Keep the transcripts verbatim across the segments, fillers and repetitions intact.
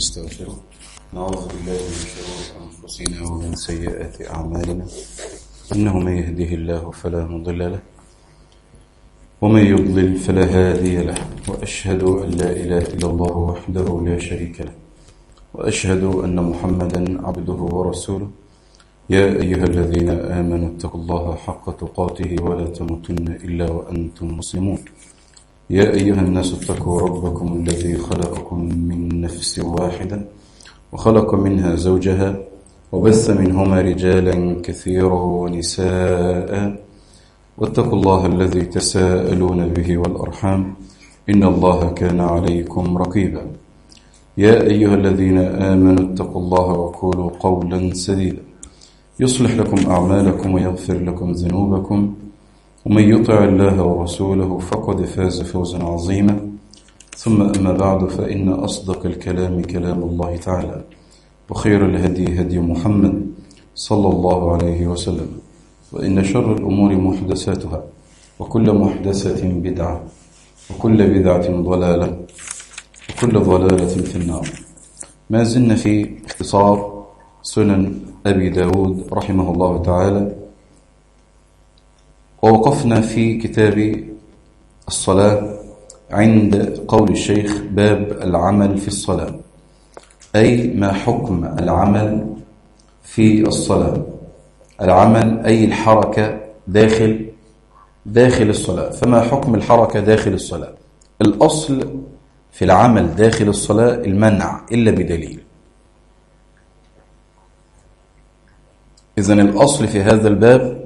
ونستغفره. نعوذ بالله من شرور أنفسنا ومن سيئات أعمالنا، إنه من يهده الله فلا مضل له ومن يضلل فلا هادي له، وأشهد أن لا إله إلا الله وحده لا شريك له، وأشهد أن محمدا عبده ورسوله. يا أيها الذين آمنوا اتقوا الله حق تقاته ولا تموتن إلا وأنتم مسلمون. يا أيها الناس اتقوا ربكم الذي خلقكم من نفس واحدة وخلق منها زوجها وبث منهما رجالا كثيرا ونساء، واتقوا الله الذي تساءلون به والأرحام إن الله كان عليكم رقيبا. يا أيها الذين آمنوا اتقوا الله وقولوا قولا سديدا يصلح لكم أعمالكم ويغفر لكم ذنوبكم، ومن يطع الله ورسوله فقد فاز فوزا عظيما. ثم أما بعد، فإن أصدق الكلام كلام الله تعالى، وخير الهدي هدي محمد صلى الله عليه وسلم، وإن شر الأمور محدثاتها، وكل محدثة بدعة، وكل بدعة ضلالة، وكل ضلالة في النار. ما زلنا في اختصار سنن أبي داود رحمه الله تعالى، ووقفنا في كتاب الصلاة عند قول الشيخ: باب العمل في الصلاة، أي ما حكم العمل في الصلاة. العمل أي الحركة داخل داخل الصلاة. فما حكم الحركة داخل الصلاة؟ الأصل في العمل داخل الصلاة المنع إلا بدليل. إذن الأصل في هذا الباب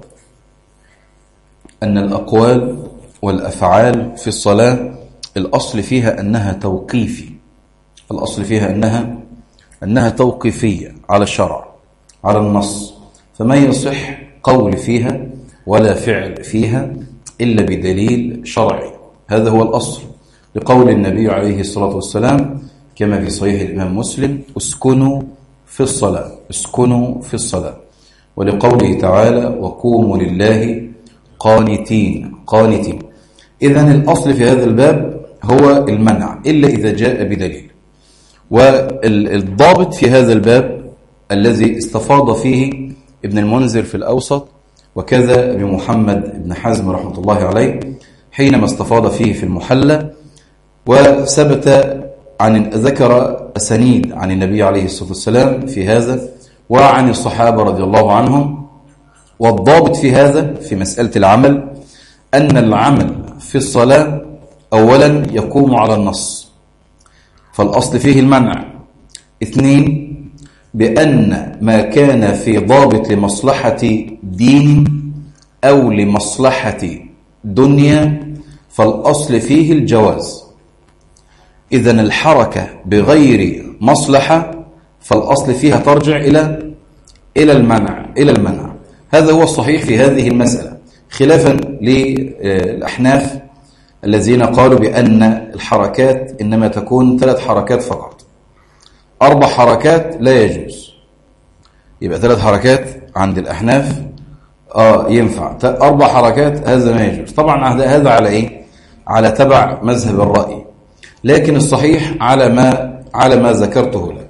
أن الأقوال والأفعال في الصلاة الأصل فيها أنها توقيفي. الأصل فيها أنها أنها توقيفية على الشرع، على النص. فما يصح قول فيها ولا فعل فيها إلا بدليل شرعي. هذا هو الأصل، لقول النبي عليه الصلاة والسلام كما في صحيح الإمام مسلم: اسكنوا في الصلاة، اسكنوا في الصلاة. ولقوله تعالى: وقوموا لله قانتين قانتين. إذن الأصل في هذا الباب هو المنع إلا إذا جاء بدليل. والضابط في هذا الباب الذي استفاض فيه ابن المنذر في الأوسط، وكذا ابن محمد بن حزم رحمة الله عليه حينما استفاض فيه في المحلى، وثبت عن ذكر أسانيد عن النبي عليه الصلاة والسلام في هذا وعن الصحابة رضي الله عنهم. والضابط في هذا في مسألة العمل أن العمل في الصلاة أولا يقوم على النص، فالأصل فيه المنع. اثنين، بأن ما كان في ضابط لمصلحة دين أو لمصلحة دنيا فالأصل فيه الجواز. إذن الحركة بغير مصلحة فالأصل فيها ترجع إلى إلى المنع إلى المنع. هذا هو الصحيح في هذه المسألة، خلافا للأحناف الذين قالوا بأن الحركات إنما تكون ثلاث حركات فقط. أربع حركات لا يجوز. يبقى ثلاث حركات عند الأحناف آه ينفع، أربع حركات هذا ما يجوز. طبعا هذا على إيه؟ على تبع مذهب الرأي، لكن الصحيح على ما على ما ذكرته لك.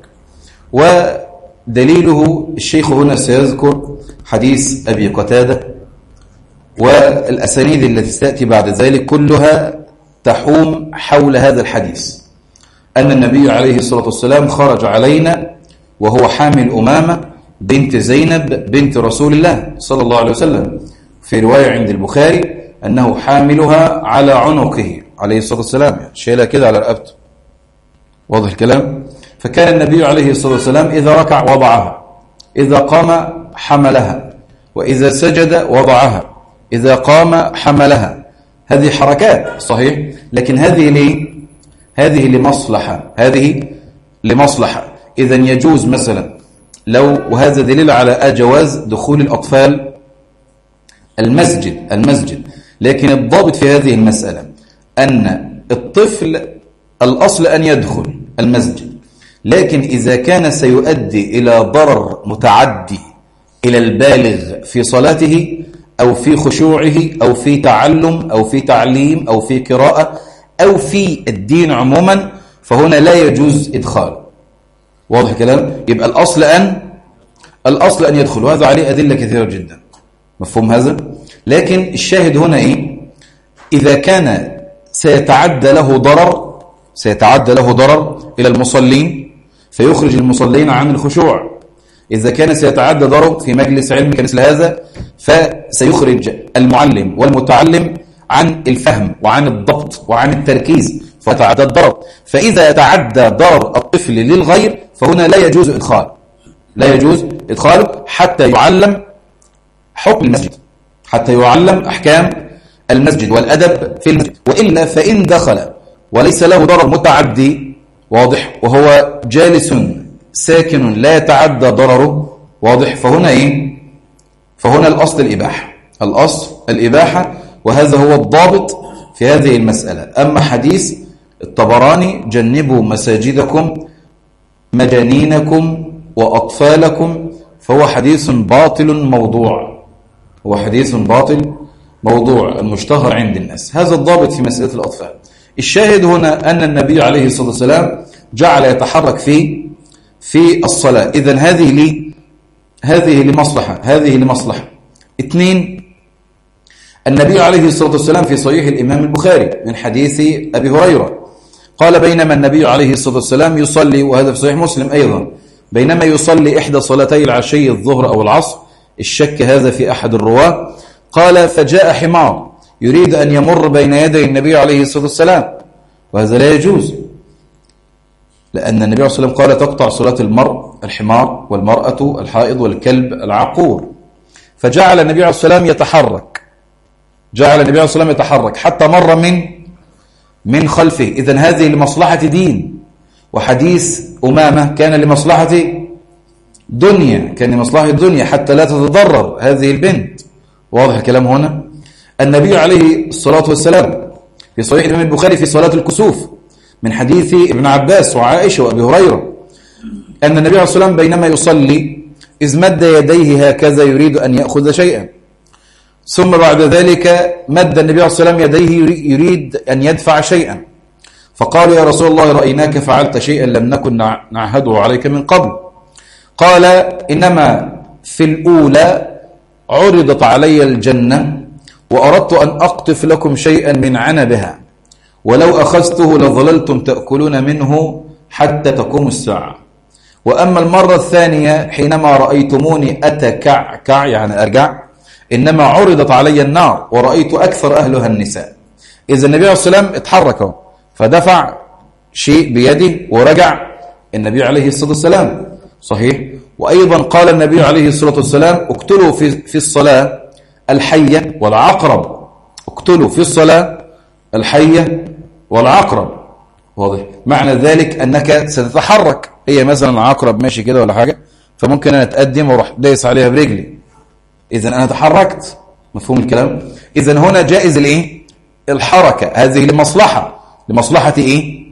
ودليله الشيخ هنا سيذكر حديث أبي قتادة، والأسانيد التي ستأتي بعد ذلك كلها تحوم حول هذا الحديث، أن النبي عليه الصلاة والسلام خرج علينا وهو حامل أمامة بنت زينب بنت رسول الله صلى الله عليه وسلم. في رواية عند البخاري أنه حاملها على عنقه عليه الصلاة والسلام، يعني شيلها كده على رقبته. واضح الكلام؟ فكان النبي عليه الصلاة والسلام إذا ركع وضعها، إذا قام حملها، وإذا سجد وضعها، إذا قام حملها. هذه حركات صحيح، لكن هذه ليه؟ هذه لمصلحة، هذه لمصلحة. إذن يجوز مثلا لو، وهذا دليل على جواز دخول الأطفال المسجد المسجد لكن الضابط في هذه المسألة أن الطفل الأصل أن يدخل المسجد، لكن إذا كان سيؤدي إلى ضرر متعدي إلى البالغ في صلاته أو في خشوعه أو في تعلم أو في تعليم أو في قراءة أو في الدين عموما، فهنا لا يجوز إدخال. واضح كلام؟ يبقى الأصل أن الأصل أن يدخل، وهذا عليه أدلة كثيرة جدا. مفهوم هذا؟ لكن الشاهد هنا إيه؟ إذا كان سيتعدى له ضرر سيتعدى له ضرر إلى المصلين فيخرج المصلين عن الخشوع. إذا كان سيتعدى ضرر في مجلس علم كمثل هذا فسيخرج المعلم والمتعلم عن الفهم وعن الضبط وعن التركيز فتعدى الضرر. فإذا يتعدى ضرر الطفل للغير فهنا لا يجوز إدخال لا يجوز إدخاله حتى يعلم حكم المسجد، حتى يعلم أحكام المسجد والأدب في المسجد. وإلا فإن دخل وليس له ضرر متعدي واضح وهو جالس ساكن لا يتعدى ضرره واضح، فهنا إيه؟ فهنا الأصل الإباحة الأصل الإباحة وهذا هو الضابط في هذه المسألة. أما حديث الطبراني جنبوا مساجدكم مجانينكم وأطفالكم فهو حديث باطل موضوع هو حديث باطل موضوع المشتهر عند الناس. هذا الضابط في مسألة الأطفال. الشاهد هنا أن النبي عليه الصلاة والسلام جعل يتحرك في في الصلاة. إذن هذه لي هذه لمصلحة هذه لمصلحة اثنين، النبي عليه الصلاة والسلام في صحيح الإمام البخاري من حديث أبي هريرة قال بينما النبي عليه الصلاة والسلام يصلي، وهذا في صحيح مسلم أيضا، بينما يصلي إحدى صلاتي العشي الظهر أو العصر، الشك هذا في أحد الرواة، قال فجاء حمار يريد أن يمر بين يدي النبي عليه الصلاة والسلام، وهذا لا يجوز لأن النبي صلى الله عليه وسلم قال تقطع صلاة المرء الحمار والمرأة الحائض والكلب العقور. فجعل النبي عليه الصلاة والسلام يتحرك جعل النبي عليه الصلاة والسلام يتحرك حتى مر من من خلفه. إذن هذه لمصلحة دين. وحديث أمامة كان لمصلحة دنيا كان لمصلحة الدنيا حتى لا تتضرر هذه البنت. واضح الكلام هنا؟ النبي عليه الصلاة والسلام في صحيح الإمام البخاري في صلاة الكسوف من حديث ابن عباس وعائشة وأبي هريرة أن النبي عليه الصلاة والسلام بينما يصلي إذ مد يديه هكذا يريد أن يأخذ شيئا، ثم بعد ذلك مد النبي عليه الصلاة والسلام يديه يريد أن يدفع شيئا، فقالوا يا رسول الله رأيناك فعلت شيئا لم نكن نعهده عليك من قبل. قال إنما في الأولى عرضت علي الجنة وأردت أن أقطف لكم شيئا من عنبها ولو أخذته لظللتم تأكلون منه حتى تقوم الساعة. وأما المرة الثانية حينما رأيتموني أتكعكع يعني أرجع إنما عرضت علي النار ورأيت أكثر أهلها النساء. إذا النبي عليه الصلاة والسلام اتحرك فدفع شيء بيده ورجع النبي عليه الصلاة والسلام صحيح. وأيضا قال النبي عليه الصلاة والسلام اقتلوا في, في الصلاة الحية والعقرب اقتلوا في الصلاة الحية والعقرب. واضح معنى ذلك أنك ستتحرك، هي مثلا عقرب ماشي كده ولا حاجة فممكن أنا أتقدم وروح دايس عليها برجلي، إذن أنا تحركت. مفهوم الكلام؟ إذن هنا جائز الإيه؟ الحركة. هذه لمصلحة لمصلحة إيه؟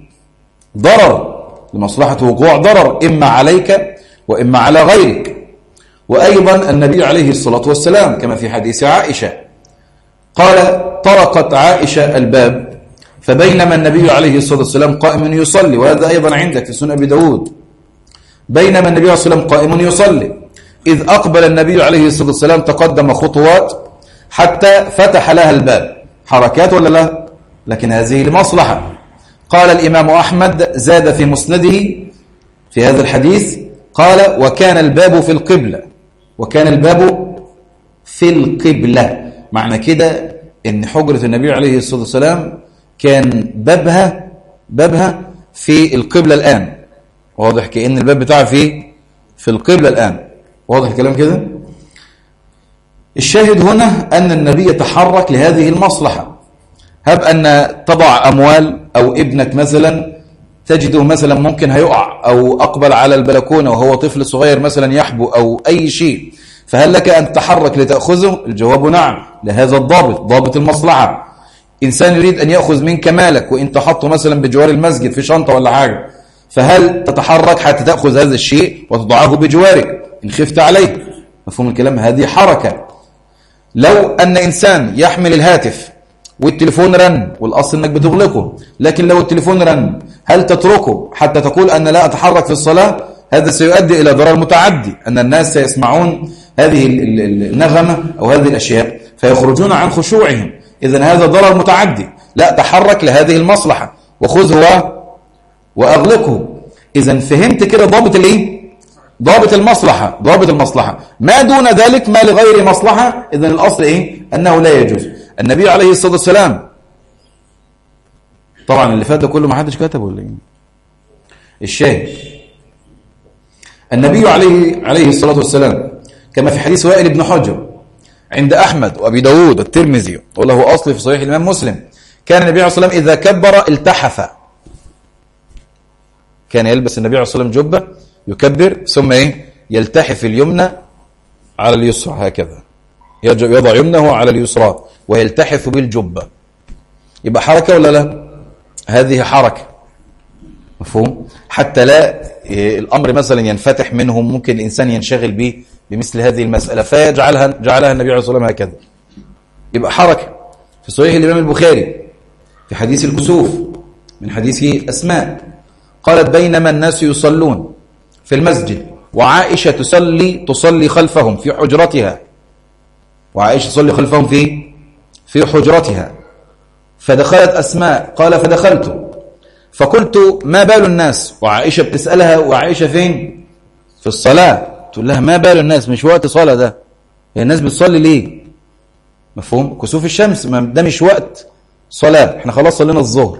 ضرر، لمصلحة وقوع ضرر إما عليك وإما على غيرك. وأيضا النبي عليه الصلاة والسلام كما في حديث عائشة قال طرقت عائشة الباب فبينما النبي عليه الصلاة والسلام قائم يصلي، وهذا أيضا عندك في سنن أبي داود، بينما النبي عليه الصلاة والسلام قائم يصلي إذ أقبل النبي عليه الصلاة والسلام تقدم خطوات حتى فتح لها الباب. حركات ولا لا؟ لكن هذه لمصلحة. قال الإمام أحمد زاد في مسنده في هذا الحديث قال وكان الباب في القبلة وكان الباب في القبلة، معنى كده إن حجرة النبي عليه الصلاة والسلام كان بابها بابها في القبلة الآن. واضح كأن الباب بتاعها في في القبلة الآن. واضح الكلام كده؟ الشاهد هنا أن النبي يتحرك لهذه المصلحة. هب أن تضع أموال أو ابنك مثلا تجده مثلا ممكن هيقع أو أقبل على البلكونة وهو طفل صغير مثلا يحبو أو أي شيء، فهل لك أن تتحرك لتأخذه؟ الجواب نعم، لهذا الضابط ضابط المصلحة. إنسان يريد أن يأخذ منك مالك وإنت حطه مثلا بجوار المسجد في شنطة ولا حاجة، فهل تتحرك حتى تأخذ هذا الشيء وتضعه بجوارك إن خفت عليه؟ مفهوم الكلام؟ هذه حركة. لو أن إنسان يحمل الهاتف والتليفون رن والأصل أنك بتغلقه، لكن لو التليفون رن هل تتركه حتى تقول أن لا أتحرك في الصلاة؟ هذا سيؤدي إلى ضرر متعدي، أن الناس سيسمعون هذه النغمة أو هذه الأشياء فيخرجون عن خشوعهم. إذن هذا ضرر متعدي، لا، تحرك لهذه المصلحة وخذه وأغلقه. إذن فهمت كده ضابط الإيه؟ ضابط المصلحة، ضابط المصلحة. ما دون ذلك ما لغير مصلحة إذن الأصل إيه؟ أنه لا يجوز. النبي عليه الصلاة والسلام، طبعا اللي فات ده كله ما حدش كتبه ولا إيه؟ الشاهد النبي عليه عليه الصلاة والسلام كما في حديث وائل بن حجر عند أحمد وأبي داود والترمذي وله أصل في صحيح الإمام مسلم، كان النبي عليه الصلاة والسلام إذا كبر التحف، كان يلبس النبي عليه الصلاة والسلام جبة يكبر ثم إيه؟ يلتحف اليمنى على اليسرى هكذا، يضع يمنه على اليسرى ويلتحف بالجبة. يبقى حركة ولا لا؟ هذه حركة، مفهوم؟ حتى لا الأمر مثلا ينفتح منه، ممكن الإنسان ينشغل به بمثل هذه المسألة فيجعلها جعلها النبي عليه الصلاة والسلام هكذا. يبقى حركة. في صحيح الإمام البخاري في حديث الكسوف من حديث أسماء قالت بينما الناس يصلون في المسجد وعائشة تصلي تصلي خلفهم في حجرتها، وعائشة تصلي خلفهم في في حجرتها، فدخلت أسماء قال فدخلت فقلت ما بال الناس، وعائشة بتسألها وعائشة فين؟ في الصلاة، تقول لها ما بال الناس، مش وقت صلاة ده، هي الناس بتصلي ليه؟ مفهوم؟ كسوف الشمس ده مش وقت صلاة، احنا خلاص صلينا الظهر.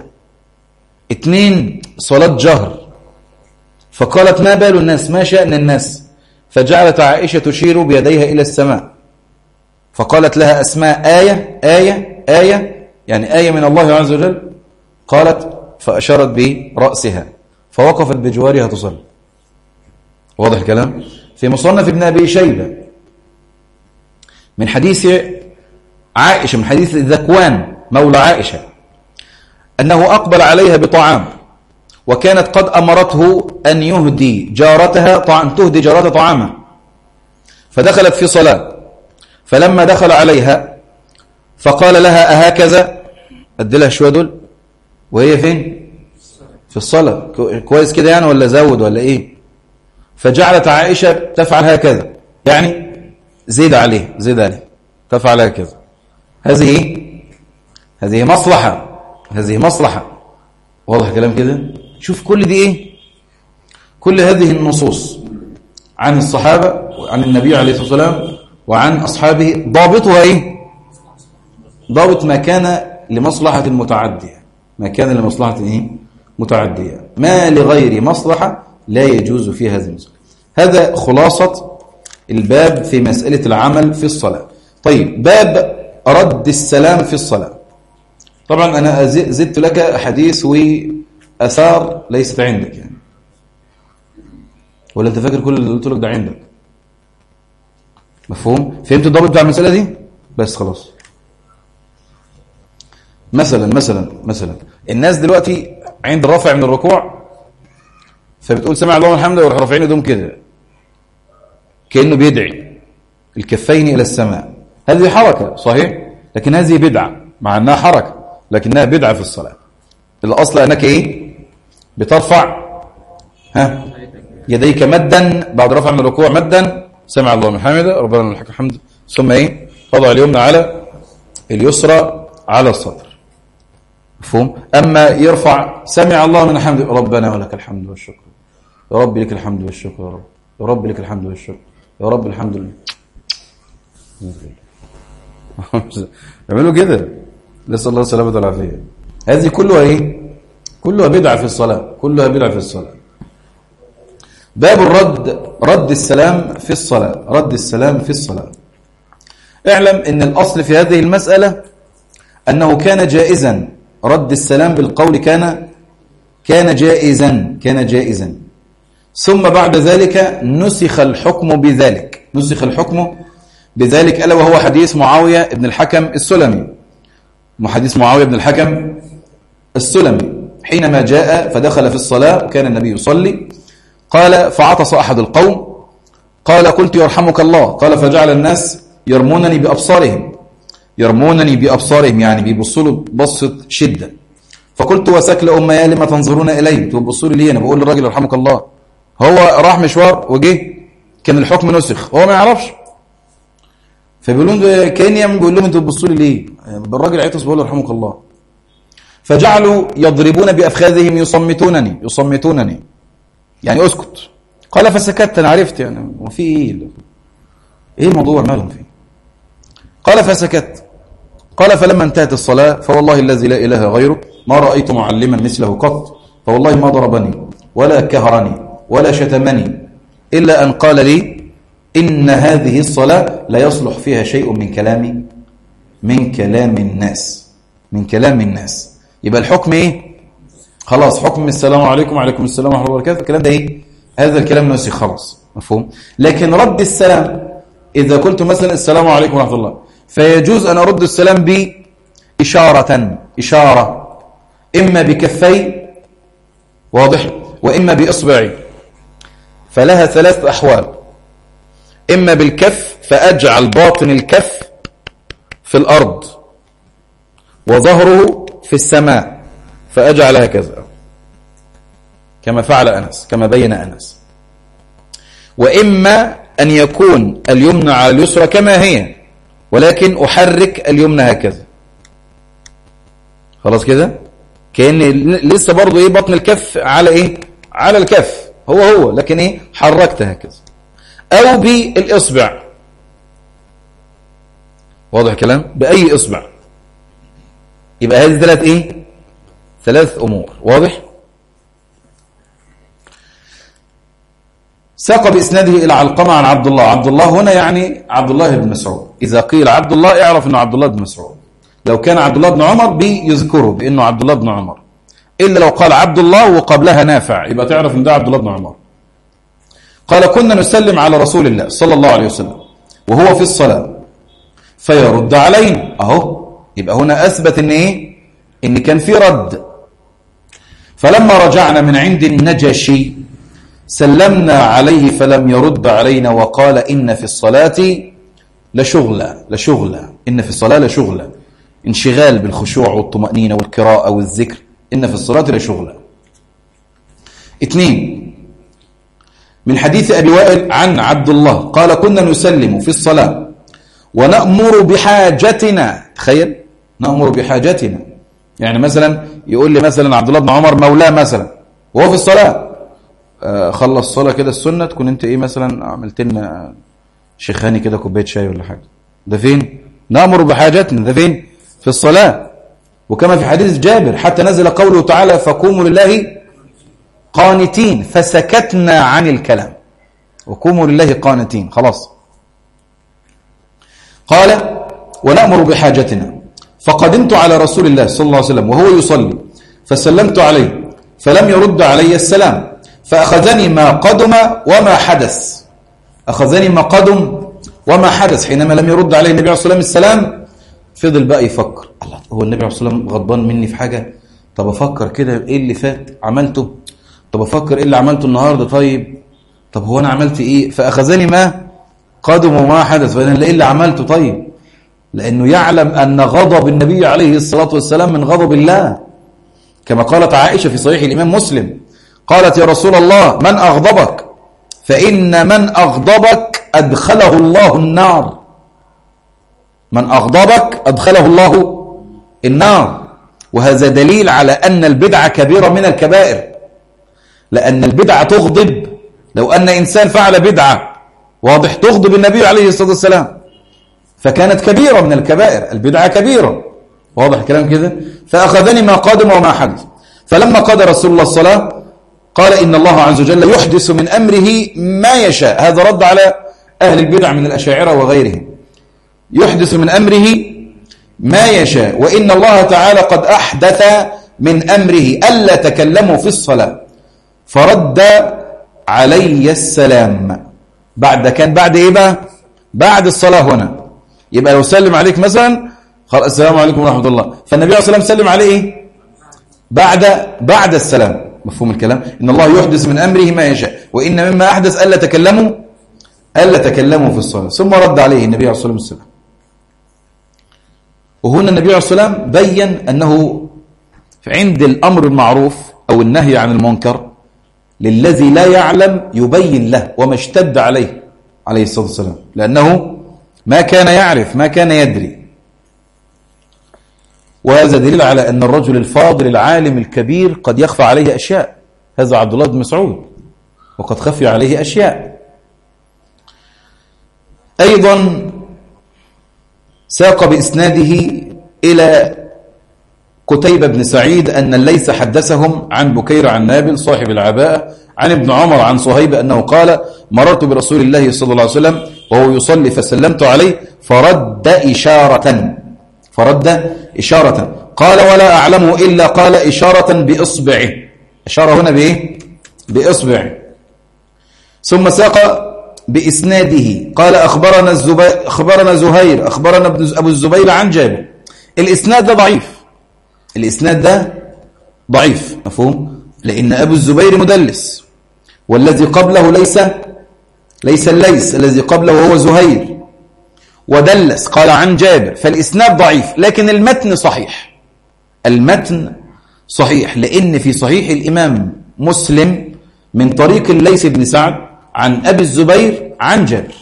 اتنين صلاة جهر. فقالت ما بال الناس، ما شأن الناس؟ فجعلت عائشة تشير بيديها إلى السماء، فقالت لها أسماء آية آية آية، يعني آية من الله عز وجل. قالت فأشارت برأسها فوقفت بجوارها تصلي. واضح الكلام؟ في مصنف ابن أبي شيبة من حديث عائشة، من حديث ذكوان مولى عائشة، أنه أقبل عليها بطعام وكانت قد أمرته أن يهدي جارتها طعام، تهدي جارتها طعاما، فدخلت في صلاة، فلما دخل عليها فقال لها أهكذا، أدلها شوية دول وهي فين؟ في الصلاة، كويس كده يعني ولا زود ولا إيه؟ فجعلت عائشة تفعل هكذا، يعني زيد عليه زيد عليه تفعل هكذا. هذه إيه؟ هذه مصلحة، هذه مصلحة. واضح كلام كده؟ شوف كل دي إيه؟ كل هذه النصوص عن الصحابة وعن النبي عليه الصلاة والسلام وعن أصحابه ضابطها إيه؟ ضابط ما كان لمصلحة متعدية، ما كان لمصلحة إيه؟ متعدية، ما لغير مصلحة لا يجوز في هذه المسألة. هذا خلاصة الباب في مسألة العمل في الصلاة. طيب، باب رد السلام في الصلاة. طبعا أنا زدت لك حديث وأثار ليست عندك يعني، ولا أنت فاكر كل اللي قلت لك ده عندك؟ مفهوم؟ فهمت الضابط بتاع المسألة دي؟ بس خلاص. مثلا مثلا مثلا الناس دلوقتي عند الرفع من الركوع فبتقول سمع الله والحمد ويروح رافعين ايدهم كده كأنه بيدعي الكفين إلى السماء. هذه حركة صحيح، لكن هذه بدعة، مع أنها حركة لكنها بدعة في الصلاة. الأصل أنك إيه؟ بترفع ها يديك مدا بعد رفع من الركوع، مدا سمع الله من حمده ربنا لك الحمد، ثم إيه؟ وضع اليمنى على اليسرى على الصدر. مفهوم؟ أما يرفع سمع الله من حمده ربنا ولك الحمد والشكر، يا رب لك الحمد والشكر، يا رب يا رب لك الحمد والشكر، يا رب الحمد لله. يعملوا كده، نسأل الله السلامة والعافية. هذه كلها ايه؟ كلها بدعة في الصلاة، كلها بدعة في الصلاة. باب الرد، رد السلام في الصلاة، رد السلام في الصلاة. اعلم ان الاصل في هذه المسألة انه كان جائزا، رد السلام بالقول كان كان جائزا كان جائزا ثم بعد ذلك نسخ الحكم بذلك، نسخ الحكم بذلك ألا وهو حديث معاوية بن الحكم السلمي، حديث معاوية بن الحكم السلمي حينما جاء فدخل في الصلاة وكان النبي يصلي، قال فعطس أحد القوم، قال قلت يرحمك الله، قال فجعل الناس يرمونني بأبصارهم، يرمونني بأبصارهم يعني بيبصوا بصة شدة، فقلت وسكل أميا لما تنظرون إليه، تبصوا لي أنا بقول للراجل يرحمك الله، هو راح مشوار وجه كان الحكم نسخ، هو ما يعرفش، فبيقولون كأني بيقول لهم انتوا بتبصوا لي ليه؟ الراجل عيطس بيقول له رحمك الله. فجعلوا يضربون بأفخاذهم يصمتونني يصمتونني يعني اسكت. قال فسكت، انا عرفت يعني وفي ايه ايه الموضوع مالهم فيه. قال فسكت. قال فلما انتهت الصلاة فوالله الذي لا إله غيره ما رأيت معلما مثله قط، فوالله ما ضربني ولا كهرني ولا شتمني إلا أن قال لي إن هذه الصلاة لا يصلح فيها شيء من كلام من كلام الناس من كلام الناس. يبقى الحكم إيه؟ خلاص حكم السلام عليكم وعليكم السلام ورحمة الله وبركاته، الكلام ده إيه؟ هذا الكلام نسي خلاص، مفهوم؟ لكن رد السلام إذا قلت مثلا السلام عليكم ورحمة الله، فيجوز أن أرد السلام بإشارة إشارة إما بكفي واضح وإما بإصبعي، فلها ثلاث أحوال. إما بالكف فأجعل باطن الكف في الأرض وظهره في السماء فأجعل هكذا كما فعل أنس كما بين أنس. وإما أن يكون اليمنى على اليسرى كما هي ولكن أحرك اليمنى هكذا، خلاص كده كأن لسه برضو إيه بطن الكف على إيه على الكف هو هو لكن إيه حركت هكذا، أو بالإصبع، واضح كلام بأي إصبع. يبقى هذه ثلاث إيه ثلاث أمور، واضح. ساق بإسناده إلى علقمة عن عبد الله. عبد الله هنا يعني عبد الله بن مسعود، إذا قيل عبد الله اعرف أنه عبد الله بن مسعود. لو كان عبد الله بن عمر بيذكره بأنه عبد الله بن عمر، إلا لو قال عبد الله وقبلها نافع يبقى تعرف أن ده عبد الله بن عمر. قال كنا نسلم على رسول الله صلى الله عليه وسلم وهو في الصلاة فيرد علينا، أهو يبقى هنا أثبت أن إيه إن كان في رد. فلما رجعنا من عند النجاشي سلمنا عليه فلم يرد علينا وقال إن في الصلاة لشغلة لشغلة إن في الصلاة لشغلة، انشغال بالخشوع والطمأنينة والقراءة والذكر، إن في الصلاة لشغلة. اثنين، من حديث أبي وائل عن عبد الله قال كنا نسلم في الصلاة ونأمر بحاجتنا. تخيل نأمر بحاجتنا، يعني مثلا يقول لي مثلا عبد الله بن عمر مولاه مثلا وهو في الصلاة، آه خلص صلاة كده السنة تكون انت ايه مثلا عملت لنا شيخاني كده كوبايه شاي ولا حاجة، ده فين؟ نأمر بحاجتنا، ده فين؟ في الصلاة. وكما في حديث جابر حتى نزل قوله تعالى فقوموا لله قانتين فسكتنا عن الكلام، وقوموا لله قانتين خلاص. قال ونأمر بحاجتنا فقدمت على رسول الله صلى الله عليه وسلم وهو يصلي فسلمت عليه فلم يرد علي السلام فأخذني ما قدم وما حدث. أخذني ما قدم وما حدث، حينما لم يرد عليه النبي عليه الصلاة والسلام السلام فضل بقى يفكر، الله هو النبي عليه الصلاة والسلام غضبان مني في حاجة؟ طب أفكر كده إيه اللي فات عملته، طب أفكر إيه اللي عملته النهاردة، طيب طب هو أنا عملت إيه؟ فأخذني ما قدم وما حدث، فأنا إيه اللي عملته طيب؟ لأنه يعلم أن غضب النبي عليه الصلاة والسلام من غضب الله، كما قالت عائشة في صحيح الإمام مسلم قالت يا رسول الله من أغضبك؟ فإن من أغضبك أدخله الله النار، من أغضبك أدخله الله النار. وهذا دليل على أن البدعة كبيرة من الكبائر، لأن البدعة تغضب، لو أن إنسان فعل بدعة واضح تغضب النبي عليه الصلاة والسلام فكانت كبيرة من الكبائر، البدعة كبيرة، واضح كلام كده. فأخذني ما قادم وما حدث. فلما قضى رسول الله الصلاة قال إن الله عز وجل يحدث من أمره ما يشاء، هذا رد على أهل البدع من الأشاعرة وغيرهم، يحدث من أمره ما يشاء، وإن الله تعالى قد أحدث من أمره ألا تكلموا في الصلاة فرد علي السلام. بعد كان بعد إيه بقى؟ بعد الصلاة هنا، يبقى لو سلم عليك مثلا قال السلام عليكم ورحمة الله، فالنبي صلى الله عليه وسلم سلم عليه إيه؟ بعد بعد السلام. مفهوم الكلام؟ إن الله يحدث من أمره ما يشاء، وإن مما أحدث ألا تكلموا ألا تكلموا في الصلاة، ثم رد عليه النبي عليه الصلاة والسلام. وهنا النبي عليه الصلاة والسلام بين أنه عند الأمر المعروف أو النهي عن المنكر للذي لا يعلم يبين له، وما اشتد عليه عليه الصلاة والسلام، لأنه ما كان يعرف، ما كان يدري. وهذا دليل على أن الرجل الفاضل العالم الكبير قد يخفى عليه أشياء. هذا عبد الله بن مسعود، وقد خفي عليه أشياء. أيضا ساق بإسناده إلى قتيبة بن سعيد أن الليث حدثهم عن بكير عن نابل صاحب العباءة عن ابن عمر عن صهيب أنه قال: مررت برسول الله صلى الله عليه وسلم وهو يصلي فسلمت عليه فرد إشارة فرد إشارة قال: ولا أعلمه إلا قال إشارة بإصبعه. إشارة هنا بإيه؟ بإصبعه. ثم ساق بإسناده قال: أخبرنا الزبير أخبرنا زهير أخبرنا أبو الزبير عن جابر. الإسناد ده ضعيف، الإسناد ده ضعيف، مفهوم؟ لأن أبو الزبير مدلس، والذي قبله ليس ليس الليث، الذي قبله هو زهير ودلس قال عن جابر، فالإسناد ضعيف. لكن المتن صحيح، المتن صحيح، لأن في صحيح الإمام مسلم من طريق الليث بن سعد عن أبي الزبير عن جابر،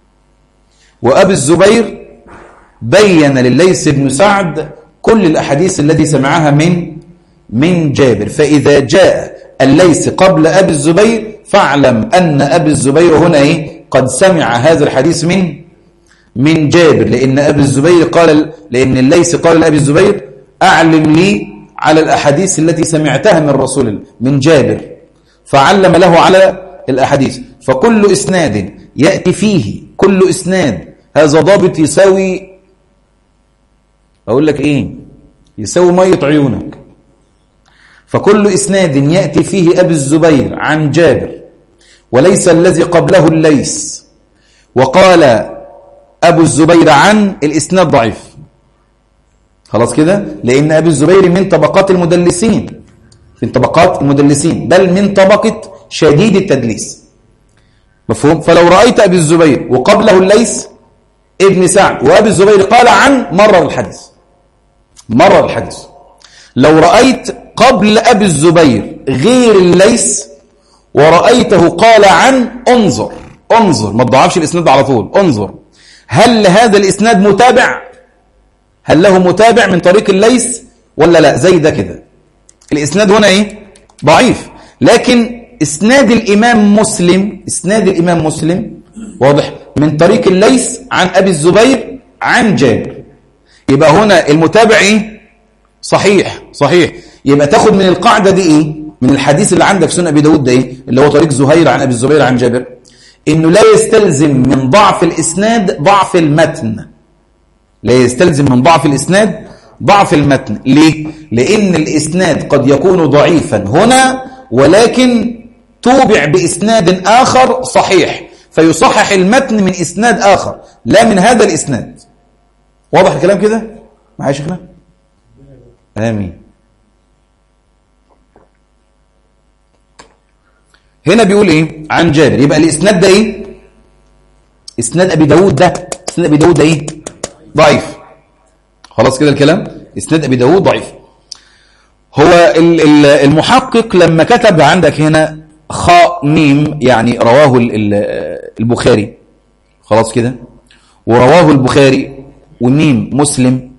وأبي الزبير بين لليث بن سعد كل الأحاديث التي سمعها من من جابر. فإذا جاء الليث قبل أبي الزبير فاعلم أن أبي الزبير هنا إيه؟ قد سمع هذا الحديث من من جابر، لأن أبي الزبير قال لأن الليث قال لأبي الزبير: أعلم لي على الأحاديث التي سمعتها من رسول الله من جابر، فعلم له على الأحاديث. فكل إسناد يأتي فيه كل إسناد هذا ضابط يساوي، أقول لك إيه، يساوي مية عيونك. فكل إسناد يأتي فيه أبي الزبير عن جابر وليس الذي قبله الليث وقال أبو الزبير عن، الإسناد ضعيف. خلاص كده، لأن أبي الزبير من طبقات المدلسين، من طبقات المدلسين، بل من طبقة شديد التدليس، مفهوم؟ فلو رأيت أبي الزبير وقبله الليث ابن سعد وأبي الزبير قال عن، مرر الحديث مرر الحديث. لو رأيت قبل أبي الزبير غير الليث ورأيته قال عن، انظر انظر ما تضعفش الإسناد على طول، انظر هل هذا الإسناد متابع، هل له متابع من طريق الليث ولا لا. زي ده كده الإسناد هنا إيه؟ ضعيف، لكن إسناد الإمام مسلم إسناد الإمام مسلم واضح من طريق الليث عن أبي الزبير عن جابر، يبقى هنا المتابع إيه؟ صحيح صحيح. يبقى تاخد من القاعدة دي إيه؟ من الحديث اللي عندك سنة أبي داود ده إيه؟ اللي هو طريق زهير عن أبي الزبير عن جابر، إنه لا يستلزم من ضعف الإسناد ضعف المتن، لا يستلزم من ضعف الإسناد ضعف المتن. ليه؟ لأن الإسناد قد يكون ضعيفا هنا ولكن توبع بإسناد آخر صحيح، فيصحح المتن من إسناد آخر لا من هذا الإسناد. واضح الكلام كده؟ معايا شيخنا؟ آمين. هنا بيقول إيه؟ عن جابر، يبقى الإسناد ده إيه؟ إسناد أبي داود ده إسناد أبي داود ده إيه؟ ضعيف. خلاص كده الكلام؟ إسناد أبي داود ضعيف. هو المحقق لما كتب عندك هنا خاء ميم، يعني رواه البخاري، خلاص كده، ورواه البخاري وميم مسلم.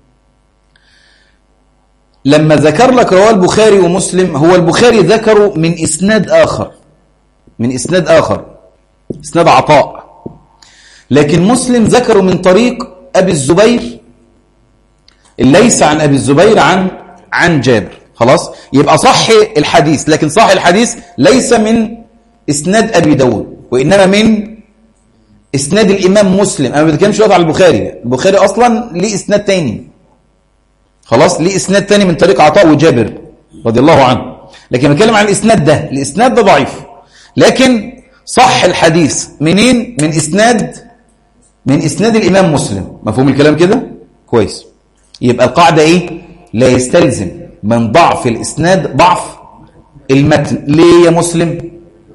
لما ذكر لك رواه البخاري ومسلم، هو البخاري ذكره من إسناد آخر من إسناد آخر إسناد عطاء، لكن مسلم ذكره من طريق أبي الزبير ليس عن أبي الزبير عن عن جابر. خلاص، يبقى صح الحديث، لكن صح الحديث ليس من إسناد أبي داود، وإنما من إسناد الإمام مسلم. أنا ما بتكلمش على البخاري، البخاري أصلا ليه إسناد تاني، خلاص ليه إسناد تاني من طريق عطاء وجابر رضي الله عنه، لكن بتكلم عن الإسناد ده، الإسناد ده ضعيف، لكن صح الحديث منين؟ من إسناد من إسناد الإمام مسلم. مفهوم الكلام كده؟ كويس. يبقى القاعدة إيه؟ لا يستلزم من ضعف الإسناد ضعف المتن. ليه يا مسلم؟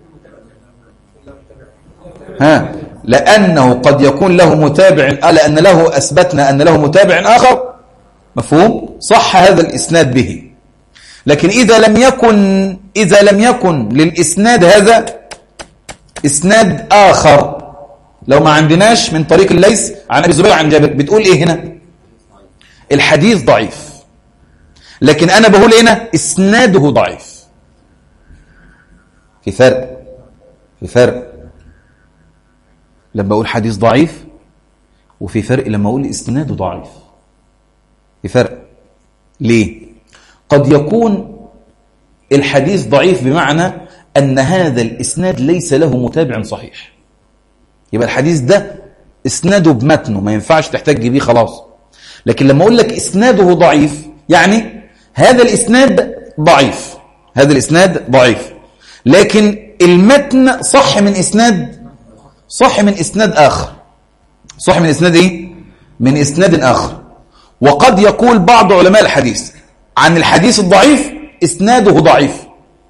ها، لأنه قد يكون له متابع، لأن له أثبتنا أن له متابع آخر، مفهوم؟ صح هذا الإسناد به، لكن إذا لم يكن إذا لم يكن للإسناد هذا إسناد آخر، لو ما عندناش من طريق الليث عن أبي الزبير عن جابر، بتقول إيه هنا؟ الحديث ضعيف. لكن أنا بقول هنا إسناده ضعيف. في فرق في فرق لما أقول حديث ضعيف، وفي فرق لما أقول إسناده ضعيف. في فرق. ليه؟ قد يكون الحديث ضعيف بمعنى أن هذا الإسناد ليس له متابع صحيح، يبقى الحديث ده إسناده بمتنه ما ينفعش تحتاج بيه خلاص. لكن لما أقول لك إسناده ضعيف، يعني هذا الإسناد ضعيف، هذا الإسناد ضعيف، لكن المتن صح من إسناد صح من إسناد آخر. صح من إسناد إيه؟ من إسناد آخر. وقد يقول بعض علماء الحديث عن الحديث الضعيف إسناده ضعيف.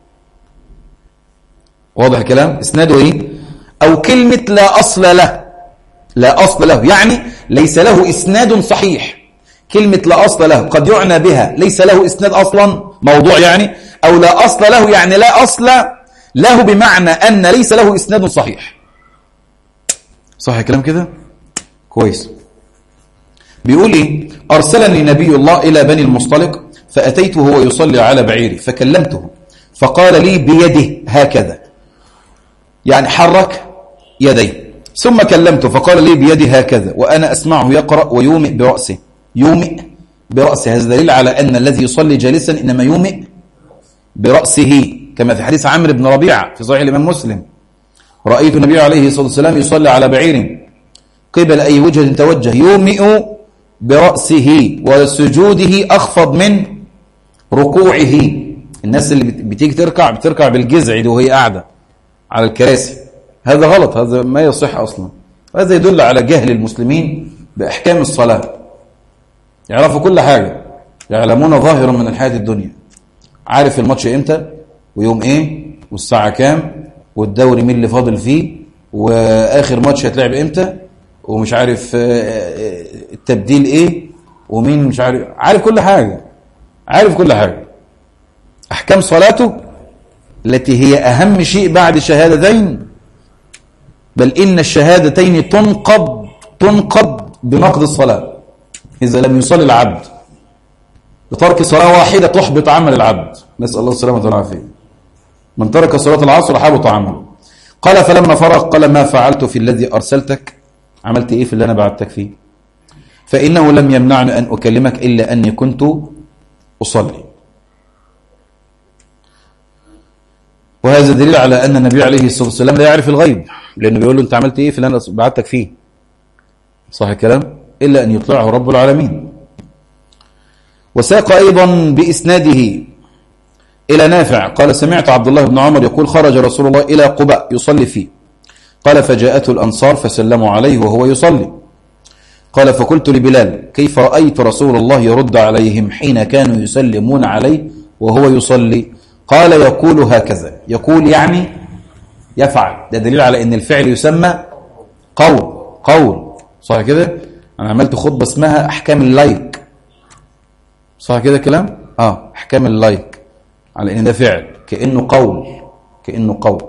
واضح الكلام؟ إسناده إيه؟ أو كلمة لا أصل له، لا أصل له يعني ليس له إسناد صحيح. كلمة لا أصل له قد يعنى بها ليس له إسناد أصلا، موضوع يعني، أو لا أصل له يعني لا أصل له بمعنى أن ليس له إسناد صحيح. صح الكلام كده؟ كويس. بيقول إيه؟ أرسلني نبي الله إلى بني المصطلق فأتيته وهو يصلي على بعيري فكلمته فقال لي بيده هكذا، يعني حرك يديه، ثم كلمته فقال لي بيده هكذا وأنا أسمعه يقرأ ويومئ برأسه. يومئ برأسه، هذا دليل على أن الذي يصلي جالسا إنما يومئ برأسه، كما في حديث عمرو بن ربيعة في صحيح الإمام مسلم: رأيت النبي عليه الصلاة والسلام يصلي على بعير قبل أي وجه توجه يومئ برأسه وسجوده أخفض من ركوعه. الناس اللي بتيجي تركع بتركع بالجذع دي وهي قاعدة على الكراسي، هذا غلط، هذا ما يصح أصلا. هذا يدل على جهل المسلمين بأحكام الصلاة. يعرفوا كل حاجة، يعلمون ظاهرا من الحياة الدنيا، عارف الماتش امتى ويوم ايه والساعة كام والدوري مين اللي فاضل فيه واخر ماتش هتلعب امتى ومش عارف التبديل ايه ومين مش عارف، عارف كل حاجة، عارف كل حاجة. احكام صلاته التي هي اهم شيء بعد شهادتين، بل ان الشهادتين تنقض تنقض بنقض الصلاة اذا لم يصلي العبد. بترك صلاة واحدة تحبط عمل العبد، نسأل الله السلامة والعافية. من ترك صلاة العصر حبط عمله. قال فلما فرغ قال ما فعلت في الذي أرسلتك؟ عملت إيه في اللي أنا بعتك فيه؟ فإنه لم يمنعني أن أكلمك إلا أني كنت أصلي. وهذا دليل على أن النبي عليه الصلاة والسلام لا يعرف الغيب، لأنه بيقول له أنت عملت إيه في اللي أنا بعتك فيه؟ صح الكلام؟ إلا أن يطلعه رب العالمين. وساق أيضا بإسناده إلى نافع قال سمعت عبد الله بن عمر يقول خرج رسول الله إلى قباء يصلي فيه، قال فجاءته الأنصار فسلموا عليه وهو يصلي، قال فقلت لبلال كيف رأيت رسول الله يرد عليهم حين كانوا يسلمون عليه وهو يصلي؟ قال يقول هكذا، يقول يعني يفعل. ده دليل على أن الفعل يسمى قول. قول صح كده؟ أنا عملت خطبة اسمها أحكام اللايك، صح كده كلام؟ آه أحكام اللايك، على أن ده فعل كأنه قول، كأنه قول.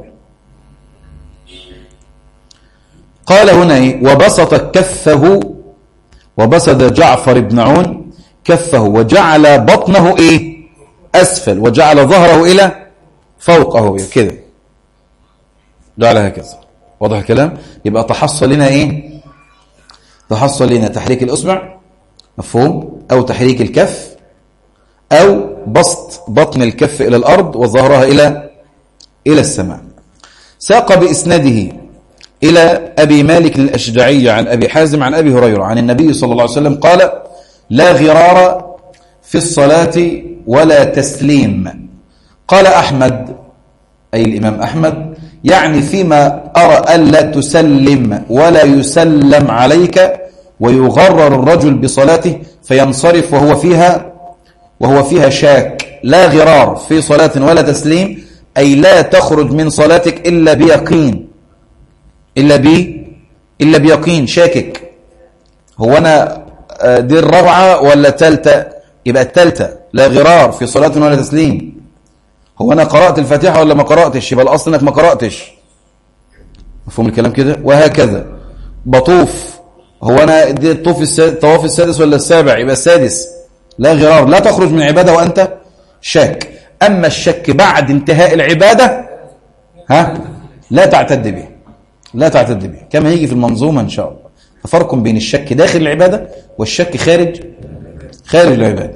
قال هنا إيه؟ وبسط كفه، وبسط جعفر بن عون كفه وجعل بطنه إيه؟ أسفل وجعل ظهره إلى فوقه كده، جعل هكذا. واضح الكلام؟ يبقى تحصل لنا إيه؟ تحصل لنا تحريك الأصبع، مفهوم؟ أو تحريك الكف، أو بسط بطن الكف إلى الأرض وظهرها إلى إلى السماء. ساق بإسناده إلى أبي مالك الأشجعي عن أبي حازم عن أبي هريرة عن النبي صلى الله عليه وسلم قال لا غرار في الصلاة ولا تسليم. قال أحمد أي الإمام أحمد يعني فيما أرى ألا تسلم ولا يسلم عليك ويغرر الرجل بصلاته فينصرف وهو فيها وهو فيها شاك. لا غرار في صلاة ولا تسليم أي لا تخرج من صلاتك إلا بيقين، إلا بي إلا بيقين، شاكك هو أنا دي الرابعة ولا تالتة؟ يبقى التالتة لا غرار في صلاة ولا تسليم. هو أنا قرأت الفاتحة ولا ما قرأتش؟ يبقى الأصل أنك ما قرأتش. مفهوم الكلام كده؟ وهكذا بطوف، هو أنا دي الطوف الطواف السادس ولا السابع؟ يبقى السادس. لا غرار، لا تخرج من عبادة وأنت شاك. أما الشك بعد انتهاء العبادة ها لا تعتد به، لا تعتد به، كما يجي في المنظومة إن شاء الله. ففرق بين الشك داخل العبادة والشك خارج خارج العبادة.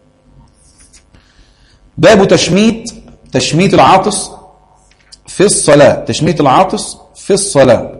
باب تشميت تشميت العاطس في الصلاة. تشميت العاطس في الصلاة.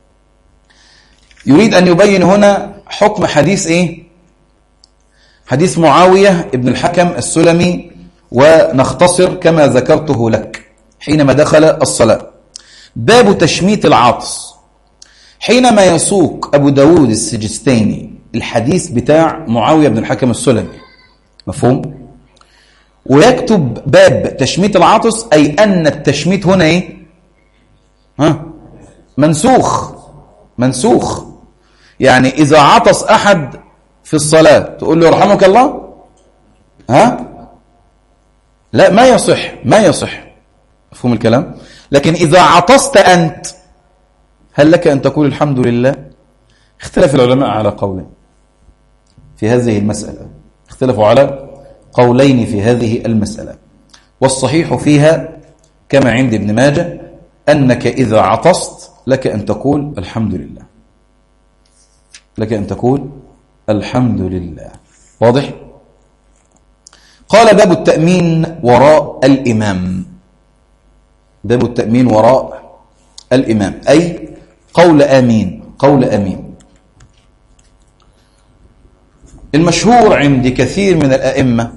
يريد أن يبين هنا حكم حديث إيه؟ حديث معاوية ابن الحكم السلمي، ونختصر كما ذكرته لك حينما دخل الصلاة. باب تشميت العاطس. حينما يسوق أبو داود السجستاني الحديث بتاع معاوية بن الحكم السلمي، مفهوم؟ ويكتب باب تشميت العاطس، أي أن التشميت هنا إيه؟ ها؟ منسوخ منسوخ. يعني إذا عطس أحد في الصلاة تقول له يرحمك الله؟ ها؟ لا، ما يصح ما يصح. مفهوم الكلام؟ لكن إذا عطست أنت هل لك أن تقول الحمد لله؟ اختلف العلماء على قولين في هذه المسألة، اختلفوا على قولين في هذه المسألة، والصحيح فيها كما عند ابن ماجه أنك إذا عطست لك أن تقول الحمد لله، لك أن تقول الحمد لله. واضح؟ قال باب التأمين وراء الإمام. باب التأمين وراء الإمام أي قول آمين، قول آمين. المشهور عند كثير من الأئمة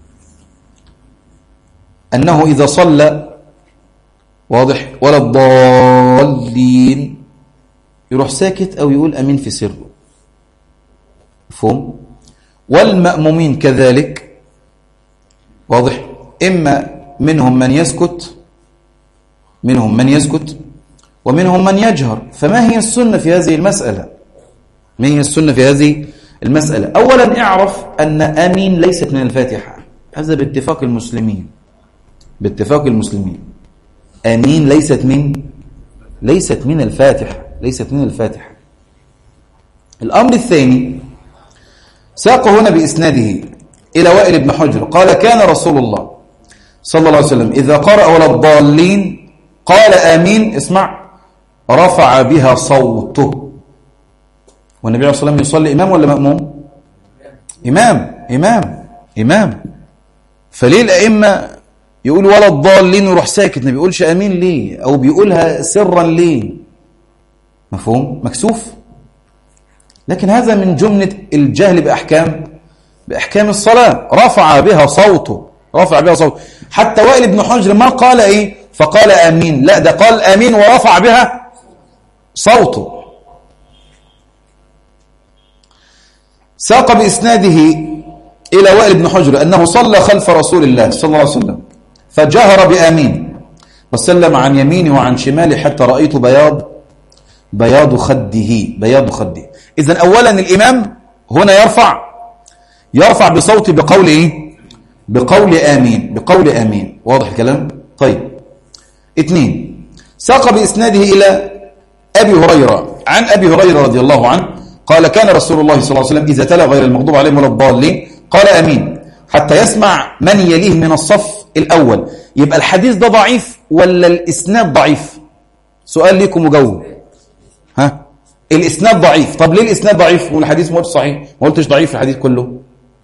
أنه إذا صلى واضح ولا الضالين يروح ساكت أو يقول أمين في سره، مفهوم؟ والمأمومين كذلك، واضح؟ إما منهم من يسكت منهم من يسكت ومنهم من يجهر. فما هي السنة في هذه المسألة؟ ما هي السنة في هذه المسألة؟ أولا اعرف أن آمين ليست من الفاتحة، هذا باتفاق المسلمين، باتفاق المسلمين. آمين ليست من ليست من الفاتحة، ليست من الفاتحة. الأمر الثاني ساق هنا بإسناده إلى وائل بن حجر قال كان رسول الله صلى الله عليه وسلم إذا قرأ ولا الضالين قال آمين، اسمع، رفع بها صوته. والنبي عليه الصلاة والسلام يصلي إمام ولا مأموم؟ إمام إمام إمام. فليه الأئمة يقول ولا الضالين ويروح ساكت، ما بيقولش آمين ليه؟ أو بيقولها سرا ليه؟ مفهوم؟ مكسوف. لكن هذا من جملة الجهل بأحكام بأحكام الصلاة. رفع بها صوته، رفع بها صوته. حتى وائل بن حجر ما قال إيه فقال آمين، لا ده قال آمين ورفع بها صوته. ساق بإسناده إلى وائل بن حجر أنه صلى خلف رسول الله صلى الله عليه وسلم فجهر بآمين وسلم عن يمينه وعن شماله حتى رأيت بياض بياض خده بياض خده. إذن أولا الإمام هنا يرفع يرفع بصوته بقول إيه؟ بقول آمين، بقول آمين. واضح الكلام؟ طيب. اثنين، ساق بإسناده إلى أبي هريرة عن أبي هريرة رضي الله عنه قال كان رسول الله صلى الله عليه وسلم إذا تلا غير المغضوب عليهم ولا الضالين قال آمين حتى يسمع من يليه من الصف الأول. يبقى الحديث ده ضعيف ولا الإسناد ضعيف؟ سؤال ليكم وجاوب. ها؟ الإسناد ضعيف. طب ليه الإسناد ضعيف والحديث ما قلتش صحيح؟ ما قلتش ضعيف الحديث كله؟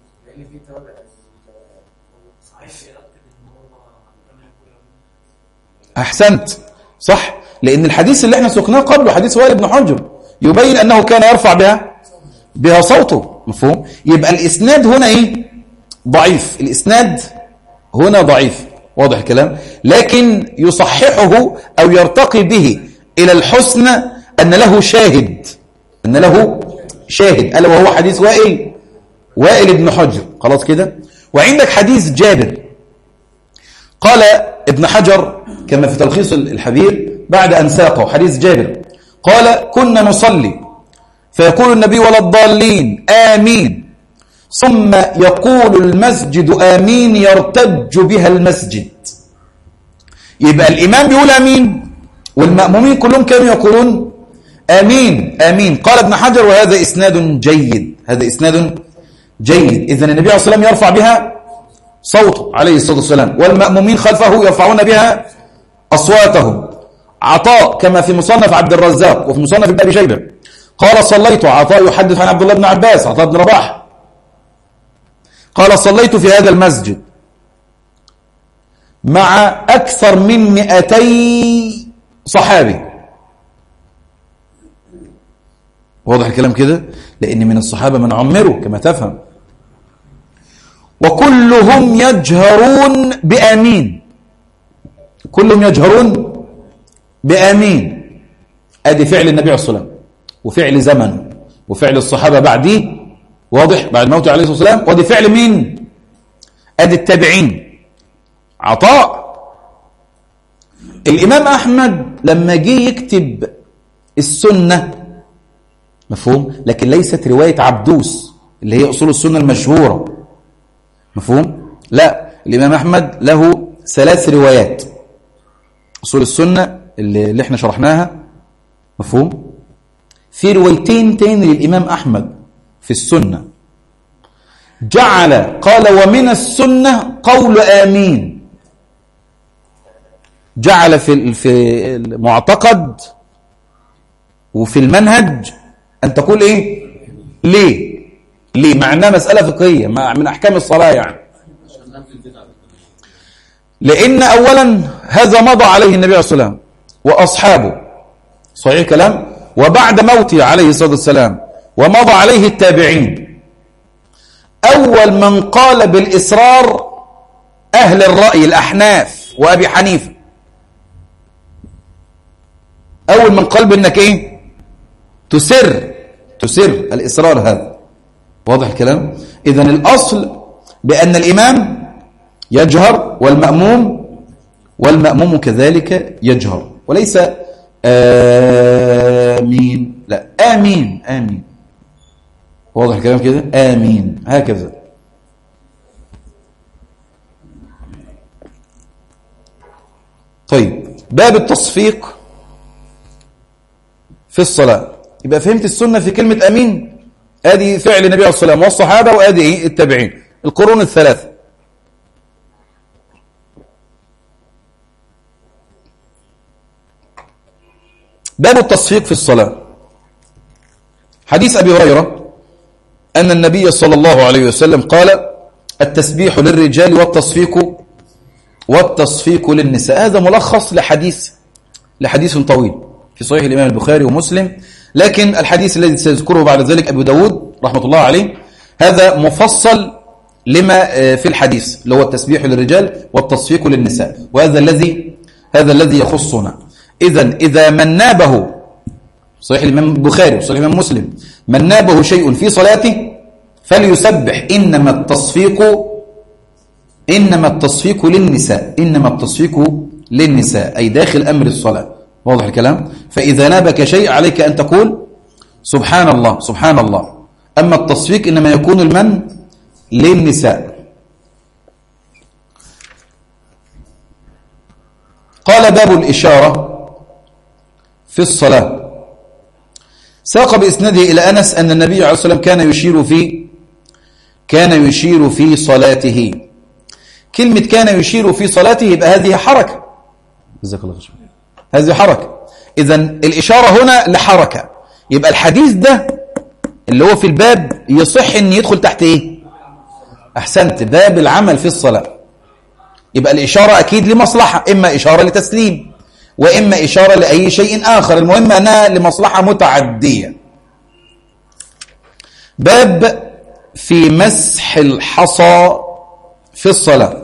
أحسنت، صح، لأن الحديث اللي احنا سقناه قبله حديث وائل بن حجر يبين أنه كان يرفع بها بها صوته، مفهوم؟ يبقى الإسناد هنا إيه؟ ضعيف. الإسناد هنا ضعيف. واضح الكلام؟ لكن يصححه أو يرتقي به إلى الحسن أن له شاهد، أن له شاهد ألا وهو حديث وائل وائل بن حجر. خلاص كده؟ وعندك حديث جابر قال ابن حجر كما في تلخيص الحبير بعد أن ساقه حديث جابر قال كنا نصلي فيقول النبي ولا الضالين آمين ثم يقول المسجد آمين يرتج بها المسجد. يبقى الإمام بيقول آمين والمأمومين كلهم كانوا يقولون آمين آمين. قال ابن حجر وهذا إسناد جيد، هذا إسناد جيد. إذن النبي عليه الصلاة والسلام يرفع بها صوته عليه الصلاة والسلام، والمأمومين خلفه يرفعون بها أصواتهم. عطاء كما في مصنف عبد الرزاق وفي مصنف ابن أبي شيبة قال صليت، عطاء يحدث عن عبد الله بن عباس، عطاء بن رباح قال صليت في هذا المسجد مع أكثر من مئتي صحابي. واضح الكلام كده؟ لأن من الصحابة من عمروا كما تفهم، وكلهم يجهرون بآمين، كلهم يجهرون بآمين. أدي فعل النبي عليه الصلاة والسلام وفعل زمن وفعل الصحابة بعديه، واضح، بعد موته عليه الصلاة والسلام. ودي فعل مين؟ أدي التابعين. عطاء. الإمام أحمد لما جه يكتب السنة، مفهوم، لكن ليست رواية عبدوس اللي هي أصول السنة المشهورة، مفهوم، لا، الإمام أحمد له ثلاث روايات أصول السنة اللي, اللي احنا شرحناها، مفهوم. في روايتين تاني للإمام أحمد في السنة جعل قال ومن السنة قول آمين، جعل في في المعتقد وفي المنهج أن تقول إيه؟ ليه؟ ليه؟ معناه مسألة فقهية من أحكام الصلاة يعني. لأن أولا هذا مضى عليه النبي عليه الصلاة والسلام وأصحابه، صحيح كلام، وبعد موته عليه الصلاة والسلام ومضى عليه التابعين. أول من قال بالإسرار أهل الرأي الأحناف وأبي حنيفة، أول من قال بأنك إيه؟ تسر تسر الإسرار هذا، واضح الكلام. إذن الأصل بأن الإمام يجهر والمأموم والمأموم كذلك يجهر، وليس آمين، لا، آمين آمين، واضح الكلام كده، آمين هكذا. طيب، باب التصفيق في الصلاة. يبقى فهمت السنة في كلمة أمين، ادي فعل النبي عليه الصلاة والسلام والصحابة، وادي ايه؟ التابعين، القرون الثلاثة. باب التصفيق في الصلاة. حديث أبي هريرة أن النبي صلى الله عليه وسلم قال التسبيح للرجال والتصفيق والتصفيق للنساء. هذا ملخص لحديث لحديث طويل في صحيح الإمام البخاري ومسلم، لكن الحديث الذي سيذكره بعد ذلك أبو داود رحمة الله عليه هذا مفصل لما في الحديث، اللي هو التسبيح للرجال والتصفيق للنساء، وهذا الذي هذا الذي يخصنا. إذن إذا من نابه، صحيح الإمام البخاري وصحيح الإمام مسلم، من نابه شيء في صلاته فليسبح. إنما التصفيق إنما التصفيق للنساء إنما التصفيق للنساء أي داخل أمر الصلاة، واضح الكلام. فإذا نابك شيء عليك أن تقول سبحان الله سبحان الله. أما التصفيق إنما يكون المن للنساء. قال باب الإشارة في الصلاة. ساق بإسناده إلى أنس أن النبي عليه الصلاة والسلام كان يشير في كان يشير في صلاته. كلمة كان يشير في صلاته يبقى هذه حركة، جزاك الله خير، هذه حركة. إذن الإشارة هنا لحركة، يبقى الحديث ده اللي هو في الباب يصح أن يدخل تحت إيه؟ أحسنت، باب العمل في الصلاة. يبقى الإشارة أكيد لمصلحة، إما إشارة لتسليم وإما إشارة لأي شيء آخر، المهم أنها لمصلحة متعدية. باب في مسح الحصى في الصلاة.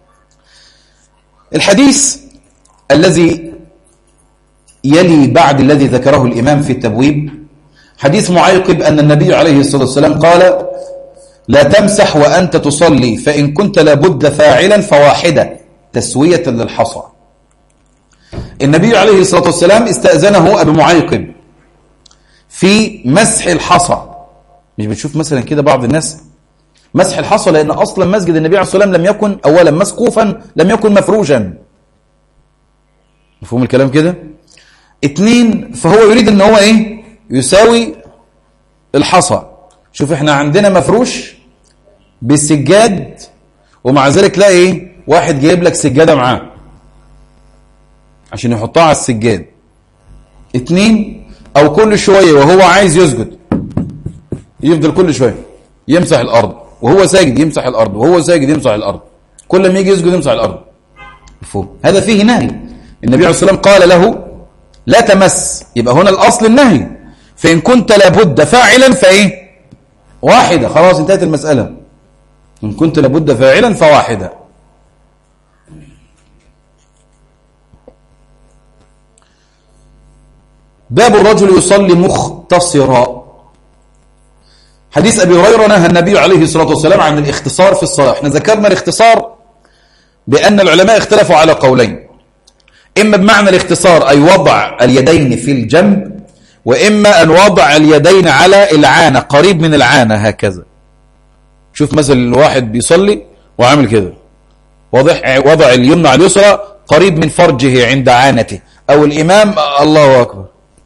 الحديث الذي يلي بعد الذي ذكره الإمام في التبويب حديث معيقب أن النبي عليه الصلاة والسلام قال لا تمسح وأنت تصلي، فإن كنت لابد فاعلا فواحدة تسوية للحصى. النبي عليه الصلاة والسلام استأذنه أبو معيقب في مسح الحصى. مش بتشوف مثلا كده بعض الناس مسح الحصى لأن أصلا مسجد النبي عليه الصلاة والسلام لم يكن أولا مسقوفا، لم يكن مفروشا. مفهوم الكلام كده؟ اتنين، فهو يريد ان هو ايه؟ يساوي الحصى. شوف احنا عندنا مفروش بالسجاد، ومع ذلك لا ايه؟ واحد جايب لك سجادة معاه عشان يحطها على السجاد. اتنين، او كل شوية وهو عايز يسجد يفضل كل شوية يمسح الارض، وهو ساجد يمسح الارض، وهو ساجد يمسح الارض، كل ما يجي يسجد يمسح الارض. مفهوم؟ هذا فيه نهي. النبي عليه الصلاة والسلام قال له لا تمس، يبقى هنا الاصل النهي. فان كنت لابد فاعلا فايه؟ واحدة. خلاص انتهت المسألة. ان كنت لابد فاعلا فواحدة. باب الرجل يصلي مختصرا. حديث أبي هريرة نهى النبي عليه الصلاة والسلام عن الاختصار في الصلاة. احنا ذكرنا الاختصار بأن العلماء اختلفوا على قولين، إما بمعنى الاختصار أي وضع اليدين في الجنب، وإما أن وضع اليدين على العانة قريب من العانة هكذا. شوف مثلا الواحد بيصلي وعامل كده، وضع, وضع اليمنى على اليسرى قريب من فرجه عند عانته، أو الإمام الله أكبر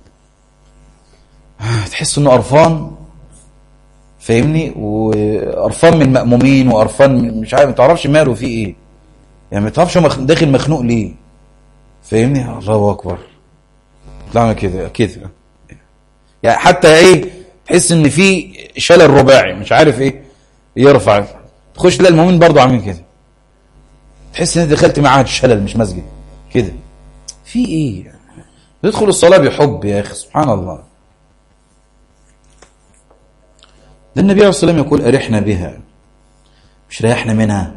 تحس أنه قرفان، فاهمني؟ وقرفان من مأمومين، وقرفان من مش عارف، ما تعرفش ماله فيه ايه، يعني ما تعرفش داخل مخنوق ليه، فاهمني؟ الله اكبر طلعنا كده كده، يعني حتى ايه تحس ان في شلل رباعي مش عارف ايه يرفع، تخش تلاقي المؤمنين برضه عاملين كده، تحس ان دخلت معاهد الشلل مش مسجد كده. في ايه؟ يدخل الصلاه بحب يا اخي، سبحان الله. ده النبي عليه الصلاة والسلام يقول أرحنا بها، مش ريحنا منها.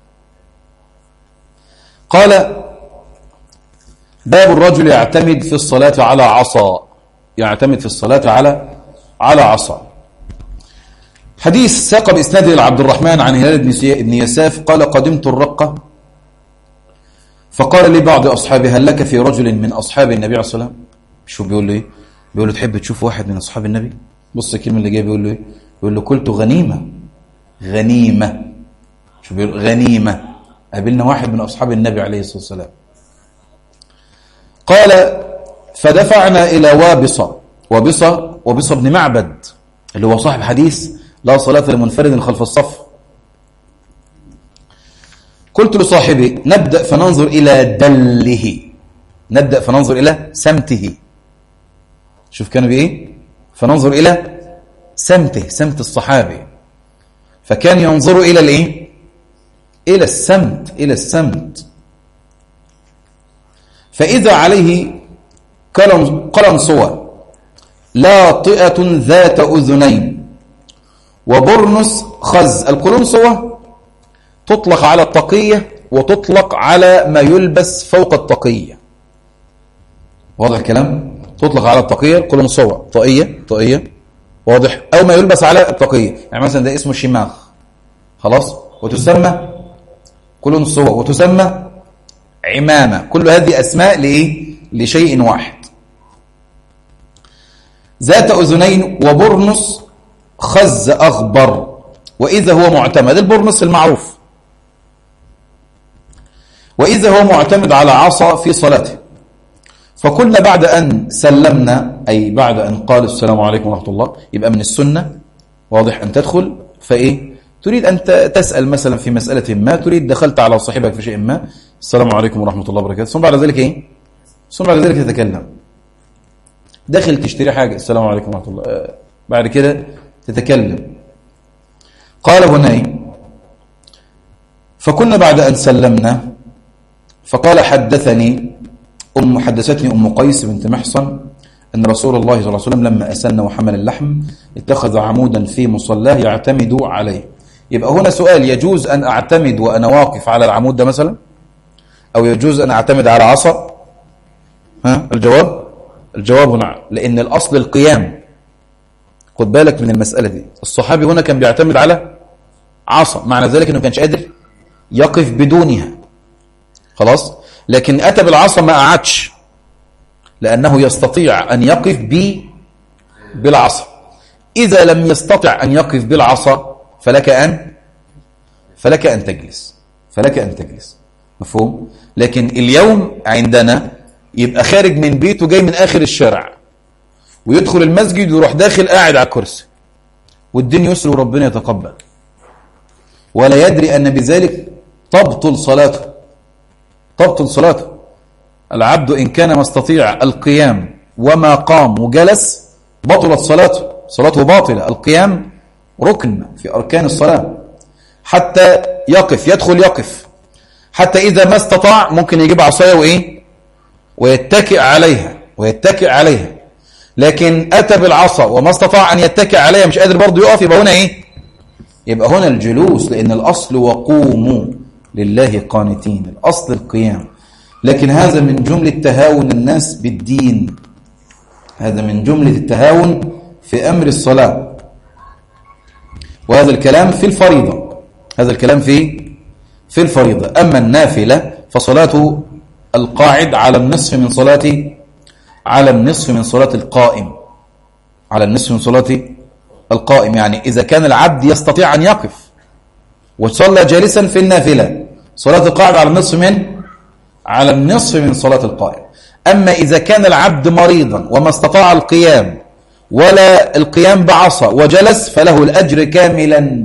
قال باب الرجل يعتمد في الصلاة على عصا، يعتمد في الصلاة على على عصا. حديث ساق بإسناده إلى عبد الرحمن عن هلال بن يساف قال قدمت الرقة فقال لي بعض أصحابي هل لك في رجل من أصحاب النبي عليه الصلاة والسلام؟ شو بيقول له إيه؟ بيقول له تحب تشوف واحد من أصحاب النبي؟ بص الكلمة اللي جايه بيقول له إيه؟ يقول له قلت غنيمة. غنيمة. شو بيقول؟ غنيمة. قابلنا واحد من أصحاب النبي عليه الصلاة والسلام. قال فدفعنا إلى وابصة. وابصة وابصة بن معبد اللي هو صاحب حديث لا صلاة لمنفرد خلف الصف. قلت لصاحبي نبدأ فننظر إلى دله، نبدأ فننظر إلى سمته. شوف كانوا بإيه؟ فننظر إلى سمته، سمت الصحابي. فكان ينظر إلى الإيه؟ إلى السمت، إلى السمت. فإذا عليه قلنسوة لاطئة ذات أذنين وبرنس خز. القلنسوة تطلق على الطاقية وتطلق على ما يلبس فوق الطاقية. واضح الكلام؟ تطلق على الطاقية القلنسوة، طاقية طاقية واضح، أو ما يلبس على الطاقية، يعني مثلا ده اسمه شماغ خلاص، وتسمى قلنسوة وتسمى عمامة. كل هذه أسماء لإيه؟ لشيء واحد. ذات أذنين وبرنس خز أغبر وإذا هو معتمد. البرنس المعروف. وإذا هو معتمد على عصا في صلاته. فقلنا بعد أن سلمنا، أي بعد أن قال السلام عليكم ورحمة الله، يبقى من السنة واضح أن تدخل فإيه؟ تريد أن تسأل مثلا في مسألة ما، تريد دخلت على صاحبك في شيء ما، السلام عليكم ورحمة الله وبركاته، ثم بعد ذلك إيه؟ ثم بعد ذلك تتكلم. داخل تشتري حاجة، السلام عليكم ورحمة الله، آه. بعد كده تتكلم. قال هنا فكنا بعد أن سلمنا فقال حدثني أم حدثتني أم قيس بنت محصن أن رسول الله صلى الله عليه وسلم لما أسن وحمل اللحم اتخذ عمودا في مصلاه يعتمد عليه. يبقى هنا سؤال، يجوز أن أعتمد وأنا واقف على العمود ده مثلا، أو يجوز أن أعتمد على عصا؟ ها الجواب؟ الجواب نعم، لأن الأصل القيام. خد بالك من المسألة دي. الصحابي هنا كان بيعتمد على عصا، معنى ذلك أنه كانش قادر يقف بدونها خلاص، لكن أتى بالعصا ما قعدش، لأنه يستطيع أن يقف ب بالعصا. إذا لم يستطع أن يقف بالعصا فلك أن فلك أن تجلس فلك أن تجلس مفهوم؟ لكن اليوم عندنا يبقى خارج من بيته جاي من آخر الشارع ويدخل المسجد ويروح داخل قاعد على الكرسي والدين يسر وربنا يتقبل ولا يدري أن بذلك تبطل صلاته تبطل صلاته. العبد إن كان مستطيع القيام وما قام وجلس بطلت صلاته صلاته باطلة. القيام ركن في أركان الصلاة حتى يقف يدخل يقف حتى إذا ما استطاع ممكن يجيب عصاية وإيه ويتكئ عليها ويتكئ عليها لكن أتى بالعصا وما استطاع أن يتكئ عليها مش قادر برضه يقف يبقى هنا إيه يبقى هنا الجلوس لأن الأصل وقوموا لله قانتين الأصل القيام. لكن هذا من جملة تهاون الناس بالدين هذا من جملة التهاون في أمر الصلاة وهذا الكلام في الفريضة هذا الكلام في في الفريضة. أما النافلة فصلاة القاعد على النصف من صلاة على النصف من صلاة القائم على النصف من صلاة القائم يعني إذا كان العبد يستطيع أن يقف وصلى جالسا في النافلة صلاة القاعد على النصف من على النصف من صلاة القائم. أما إذا كان العبد مريضا وما استطاع القيام ولا القيام بعصا وجلس فله الأجر كاملا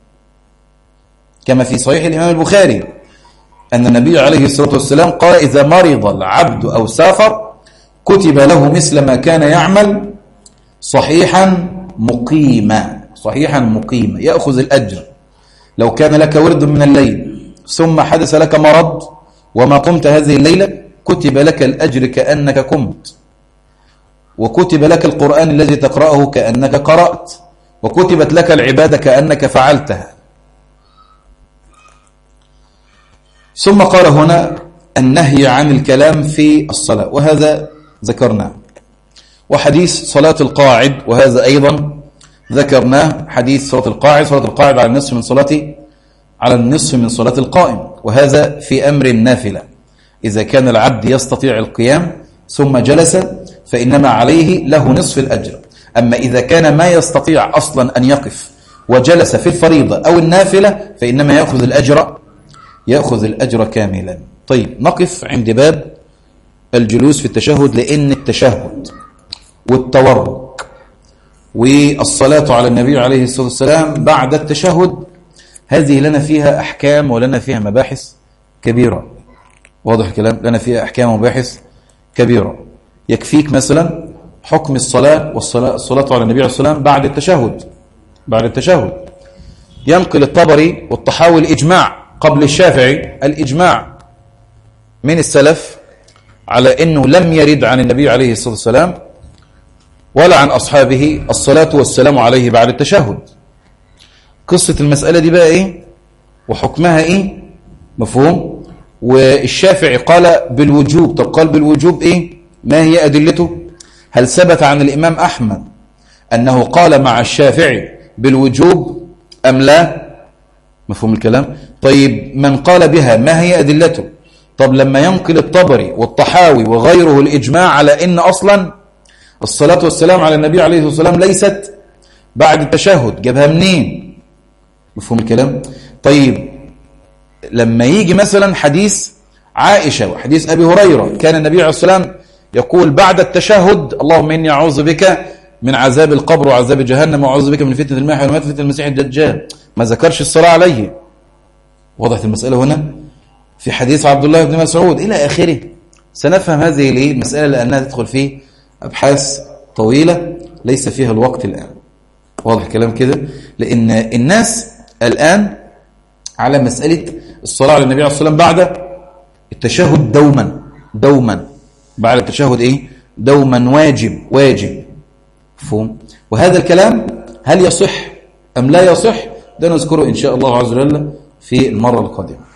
كما في صحيح الإمام البخاري أن النبي عليه الصلاة والسلام قال إذا مرض العبد أو سافر كتب له مثل ما كان يعمل صحيحا مقيما صحيحا مقيما يأخذ الأجر. لو كان لك ورد من الليل ثم حدث لك مرض وما قمت هذه الليلة كتب لك الأجر كأنك قمت وكتب لك القرآن الذي تقرأه كأنك قرأت وكتبت لك العبادة كأنك فعلتها. ثم قال هنا النهي عن الكلام في الصلاة وهذا ذكرناه وحديث صلاة القاعد وهذا أيضا ذكرناه حديث صلاة القاعد صلاة القاعد على النصف من صلاة على النصف من صلاة القائم وهذا في أمر النافلة إذا كان العبد يستطيع القيام ثم جلس فإنما عليه له نصف الأجر. أما إذا كان ما يستطيع أصلا أن يقف وجلس في الفريضة أو النافلة فإنما يأخذ الأجر يأخذ الأجر كاملا. طيب نقف عند باب الجلوس في التشهد لأن التشهد والتورك والصلاة على النبي عليه الصلاة والسلام بعد التشهد هذه لنا فيها أحكام ولنا فيها مباحث كبيرة. واضح الكلام لنا فيها أحكام ومباحث كبيرة. يكفيك مثلا حكم الصلاة والصلاة الصلاة على النبي عليه الصلاة والسلام بعد التشهد بعد التشهد ينقل الطبري والطحاوي الإجماع قبل الشافعي الإجماع من السلف على أنه لم يرد عن النبي عليه الصلاة والسلام ولا عن أصحابه الصلاة والسلام عليه بعد التشهد. قصة المسألة دي بقى إيه وحكمها إيه مفهوم. والشافعي قال بالوجوب. طب قال بالوجوب إيه ما هي أدلته؟ هل ثبت عن الإمام أحمد أنه قال مع الشافعي بالوجوب أم لا؟ مفهوم الكلام. طيب من قال بها ما هي أدلته؟ طب لما ينقل الطبري والطحاوي وغيره الإجماع على إن أصلا الصلاة والسلام على النبي عليه الصلاة والسلام ليست بعد التشهد جابها منين؟ مفهوم الكلام. طيب لما يجي مثلا حديث عائشة وحديث أبي هريرة كان النبي عليه الصلاة والسلام يقول بعد التشهد اللهم إني أعوذ بك من عذاب القبر وعذاب جهنم وأعوذ بك من فتنة المحيا والممات وفتنة المسيح الدجال ما ذكرش الصلاة عليه. وضحت المسألة هنا في حديث عبد الله بن مسعود إلى آخره. سنفهم هذه المسألة لأنها تدخل في أبحاث طويلة ليس فيها الوقت الآن. واضح الكلام كده لأن الناس الآن على مسألة الصلاة على النبي عليه الصلاة والسلام بعد التشهد دوما دوما بعد التشهد إيه دوما واجب واجب مفهوم. وهذا الكلام هل يصح أم لا يصح ده نذكره إن شاء الله عز وجل في المرة القادمة.